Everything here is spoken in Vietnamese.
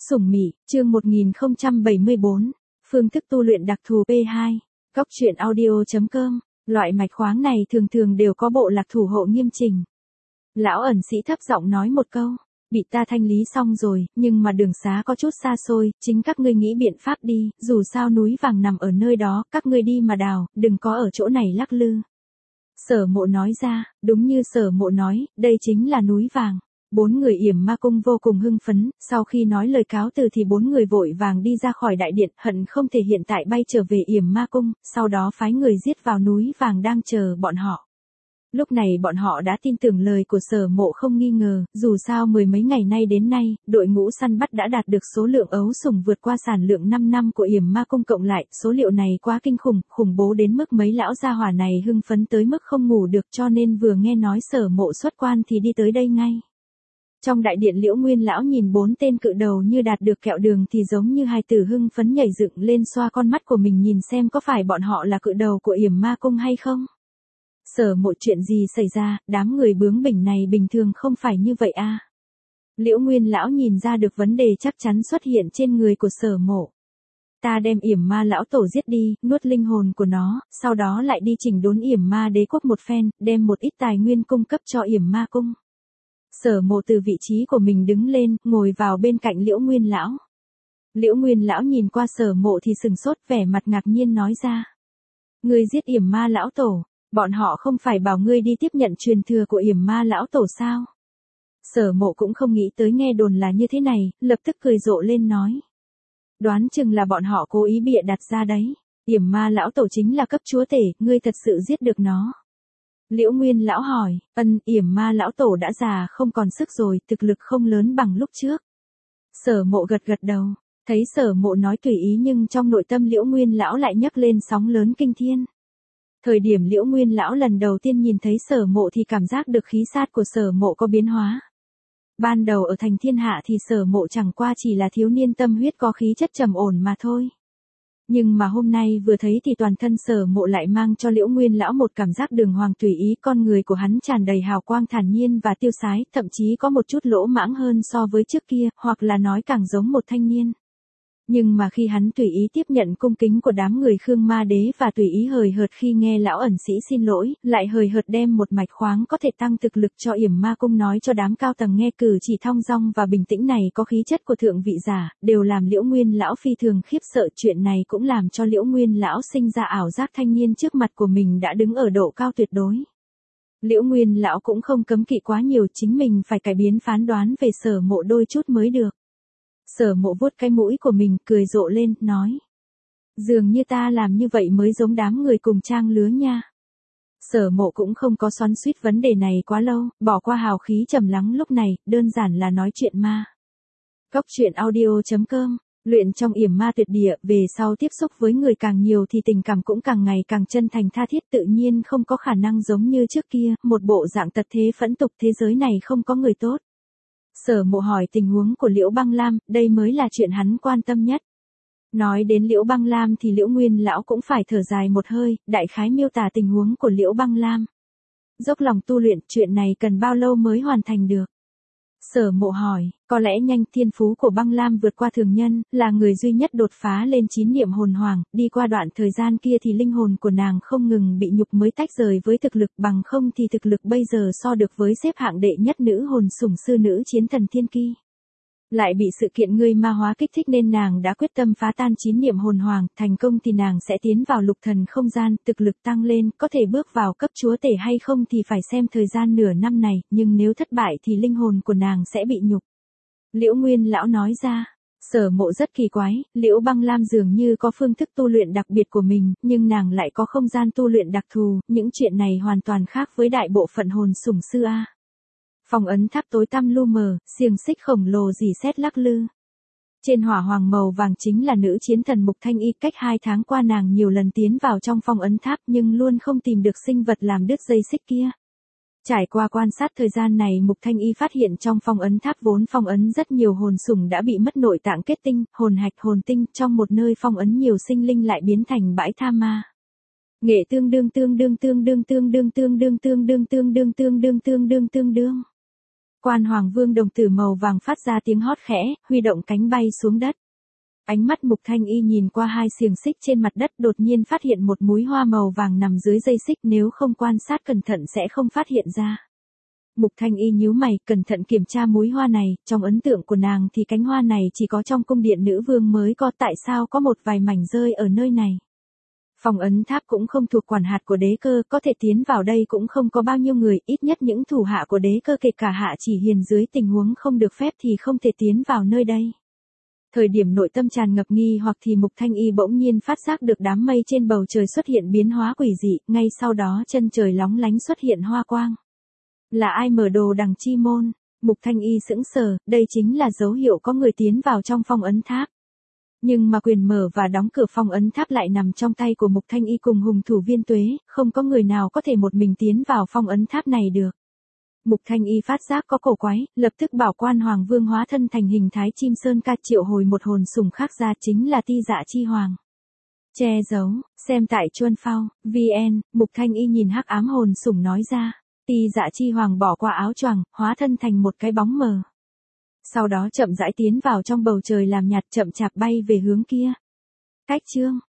Sủng Mị, chương 1074, phương thức tu luyện đặc thù P2, Cóc truyện audio.com, loại mạch khoáng này thường thường đều có bộ lạc thủ hộ nghiêm chỉnh. Lão ẩn sĩ thấp giọng nói một câu, bị ta thanh lý xong rồi, nhưng mà đường xá có chút xa xôi, chính các ngươi nghĩ biện pháp đi, dù sao núi vàng nằm ở nơi đó, các ngươi đi mà đào, đừng có ở chỗ này lắc lư. Sở Mộ nói ra, đúng như Sở Mộ nói, đây chính là núi vàng. Bốn người Yểm Ma Cung vô cùng hưng phấn, sau khi nói lời cáo từ thì bốn người vội vàng đi ra khỏi đại điện, hận không thể hiện tại bay trở về Yểm Ma Cung, sau đó phái người giết vào núi vàng đang chờ bọn họ. Lúc này bọn họ đã tin tưởng lời của Sở Mộ không nghi ngờ, dù sao mười mấy ngày nay đến nay, đội ngũ săn bắt đã đạt được số lượng ấu sủng vượt qua sản lượng 5 năm của Yểm Ma Cung cộng lại, số liệu này quá kinh khủng, khủng bố đến mức mấy lão gia hỏa này hưng phấn tới mức không ngủ được, cho nên vừa nghe nói Sở Mộ xuất quan thì đi tới đây ngay. Trong đại điện Liễu Nguyên lão nhìn bốn tên cự đầu như đạt được kẹo đường thì giống như hai tử hưng phấn nhảy dựng lên, xoa con mắt của mình nhìn xem có phải bọn họ là cự đầu của Yểm Ma Cung hay không. Sở Mộ, chuyện gì xảy ra, đám người bướng bỉnh này bình thường không phải như vậy à. Liễu Nguyên lão nhìn ra được vấn đề chắc chắn xuất hiện trên người của Sở Mộ. Ta đem Yểm Ma lão tổ giết đi, nuốt linh hồn của nó, sau đó lại đi chỉnh đốn Yểm Ma đế quốc một phen, đem một ít tài nguyên cung cấp cho Yểm Ma Cung. Sở Mộ từ vị trí của mình đứng lên, ngồi vào bên cạnh Liễu Nguyên lão. Liễu Nguyên lão nhìn qua Sở Mộ thì sừng sốt, vẻ mặt ngạc nhiên nói ra. Ngươi giết Yểm Ma lão tổ, bọn họ không phải bảo ngươi đi tiếp nhận truyền thừa của Yểm Ma lão tổ sao? Sở Mộ cũng không nghĩ tới nghe đồn là như thế này, lập tức cười rộ lên nói. Đoán chừng là bọn họ cố ý bịa đặt ra đấy. Yểm Ma lão tổ chính là cấp chúa tể, ngươi thật sự giết được nó. Liễu Nguyên lão hỏi, Yểm Ma lão tổ đã già không còn sức rồi, thực lực không lớn bằng lúc trước. Sở Mộ gật gật đầu, thấy Sở Mộ nói tùy ý nhưng trong nội tâm Liễu Nguyên lão lại nhấc lên sóng lớn kinh thiên. Thời điểm Liễu Nguyên lão lần đầu tiên nhìn thấy Sở Mộ thì cảm giác được khí sát của Sở Mộ có biến hóa. Ban đầu ở thành thiên hạ thì Sở Mộ chẳng qua chỉ là thiếu niên tâm huyết có khí chất trầm ổn mà thôi. Nhưng mà hôm nay vừa thấy thì toàn thân Sở Mộ lại mang cho Liễu Nguyên lão một cảm giác đường hoàng tùy ý, con người của hắn tràn đầy hào quang thản nhiên và tiêu sái, thậm chí có một chút lỗ mãng hơn so với trước kia, hoặc là nói càng giống một thanh niên. Nhưng mà khi hắn tùy ý tiếp nhận cung kính của đám người Khương Ma Đế và tùy ý hời hợt khi nghe lão ẩn sĩ xin lỗi, lại hời hợt đem một mạch khoáng có thể tăng thực lực cho Yểm Ma Cung nói cho đám cao tầng nghe, cử chỉ thong dong và bình tĩnh này có khí chất của thượng vị giả, đều làm Liễu Nguyên lão phi thường khiếp sợ. Chuyện này cũng làm cho Liễu Nguyên lão sinh ra ảo giác thanh niên trước mặt của mình đã đứng ở độ cao tuyệt đối. Liễu Nguyên lão cũng không cấm kỵ quá nhiều, chính mình phải cải biến phán đoán về Sở Mộ đôi chút mới được. Sở Mộ vuốt cái mũi của mình, cười rộ lên, nói. Dường như ta làm như vậy mới giống đám người cùng trang lứa nha. Sở Mộ cũng không có xoắn xuýt vấn đề này quá lâu, bỏ qua hào khí trầm lắng lúc này, đơn giản là nói chuyện ma. Cóc truyện audio.com, luyện trong Yểm Ma tuyệt địa, về sau tiếp xúc với người càng nhiều thì tình cảm cũng càng ngày càng chân thành tha thiết, tự nhiên không có khả năng giống như trước kia, một bộ dạng tật thế phẫn tục, thế giới này không có người tốt. Sở Mộ hỏi tình huống của Liễu Băng Lam, đây mới là chuyện hắn quan tâm nhất. Nói đến Liễu Băng Lam thì Liễu Nguyên lão cũng phải thở dài một hơi, đại khái miêu tả tình huống của Liễu Băng Lam. Dốc lòng tu luyện, chuyện này cần bao lâu mới hoàn thành được? Sở Mộ hỏi, có lẽ nhanh, thiên phú của Băng Lam vượt qua thường nhân, là người duy nhất đột phá lên 9 niệm hồn hoàng, đi qua đoạn thời gian kia thì linh hồn của nàng không ngừng bị nhục mới tách rời với thực lực, bằng không thì thực lực bây giờ so được với xếp hạng đệ nhất nữ hồn sủng sư nữ chiến thần thiên ki. Lại bị sự kiện ngươi ma hóa kích thích nên nàng đã quyết tâm phá tan 9 niệm hồn hoàng, thành công thì nàng sẽ tiến vào lục thần không gian, thực lực tăng lên, có thể bước vào cấp chúa tể hay không thì phải xem thời gian nửa năm này, nhưng nếu thất bại thì linh hồn của nàng sẽ bị nhục. Liễu Nguyên lão nói ra. Sở Mộ rất kỳ quái, Liễu Băng Lam dường như có phương thức tu luyện đặc biệt của mình, nhưng nàng lại có không gian tu luyện đặc thù, những chuyện này hoàn toàn khác với đại bộ phận hồn sủng sư a. Phong ấn tháp tối tăm lu mờ, xiềng xích khổng lồ rỉ sét lắc lư. Trên hỏa hoàng màu vàng chính là nữ chiến thần Mục Thanh Y, cách 2 tháng qua nàng nhiều lần tiến vào trong phong ấn tháp nhưng luôn không tìm được sinh vật làm đứt dây xích kia. Trải qua quan sát thời gian này, Mục Thanh Y phát hiện trong phong ấn tháp vốn phong ấn rất nhiều hồn sủng đã bị mất nội tạng kết tinh, hồn hạch hồn tinh, trong một nơi phong ấn nhiều sinh linh lại biến thành bãi tha ma. Nghệ tương đương tương đương tương đương tương đương tương đương tương đương tương đương tương đương tương đương tương đương. Quan Hoàng Vương đồng tử màu vàng phát ra tiếng hót khẽ, huy động cánh bay xuống đất. Ánh mắt Mục Thanh Y nhìn qua hai xiềng xích trên mặt đất đột nhiên phát hiện một múi hoa màu vàng nằm dưới dây xích, nếu không quan sát cẩn thận sẽ không phát hiện ra. Mục Thanh Y nhíu mày, cẩn thận kiểm tra múi hoa này, trong ấn tượng của nàng thì cánh hoa này chỉ có trong cung điện nữ vương mới có, tại sao có một vài mảnh rơi ở nơi này. Phong ấn tháp cũng không thuộc quản hạt của đế cơ, có thể tiến vào đây cũng không có bao nhiêu người, ít nhất những thủ hạ của đế cơ kể cả Hạ Chỉ Hiền dưới tình huống không được phép thì không thể tiến vào nơi đây. Thời điểm nội tâm tràn ngập nghi hoặc thì Mục Thanh Y bỗng nhiên phát giác được đám mây trên bầu trời xuất hiện biến hóa quỷ dị, ngay sau đó chân trời lóng lánh xuất hiện hoa quang. Là ai mở đồ đằng chi môn? Mục Thanh Y sững sờ, đây chính là dấu hiệu có người tiến vào trong phong ấn tháp. Nhưng mà quyền mở và đóng cửa phong ấn tháp lại nằm trong tay của Mục Thanh Y cùng hùng thủ Viên Tuế, không có người nào có thể một mình tiến vào phong ấn tháp này được. Mục Thanh Y phát giác có cổ quái, lập tức bảo Quan Hoàng Vương hóa thân thành hình thái chim sơn ca triệu hồi một hồn sủng khác ra, chính là Ti Dạ Chi Hoàng. Che giấu, xem tại Chuân Phao, VN, Mục Thanh Y nhìn hắc ám hồn sủng nói ra. Ti Dạ Chi Hoàng bỏ qua áo choàng, hóa thân thành một cái bóng mờ. Sau đó chậm rãi tiến vào trong bầu trời làm nhạt, chậm chạp bay về hướng kia. Cách chương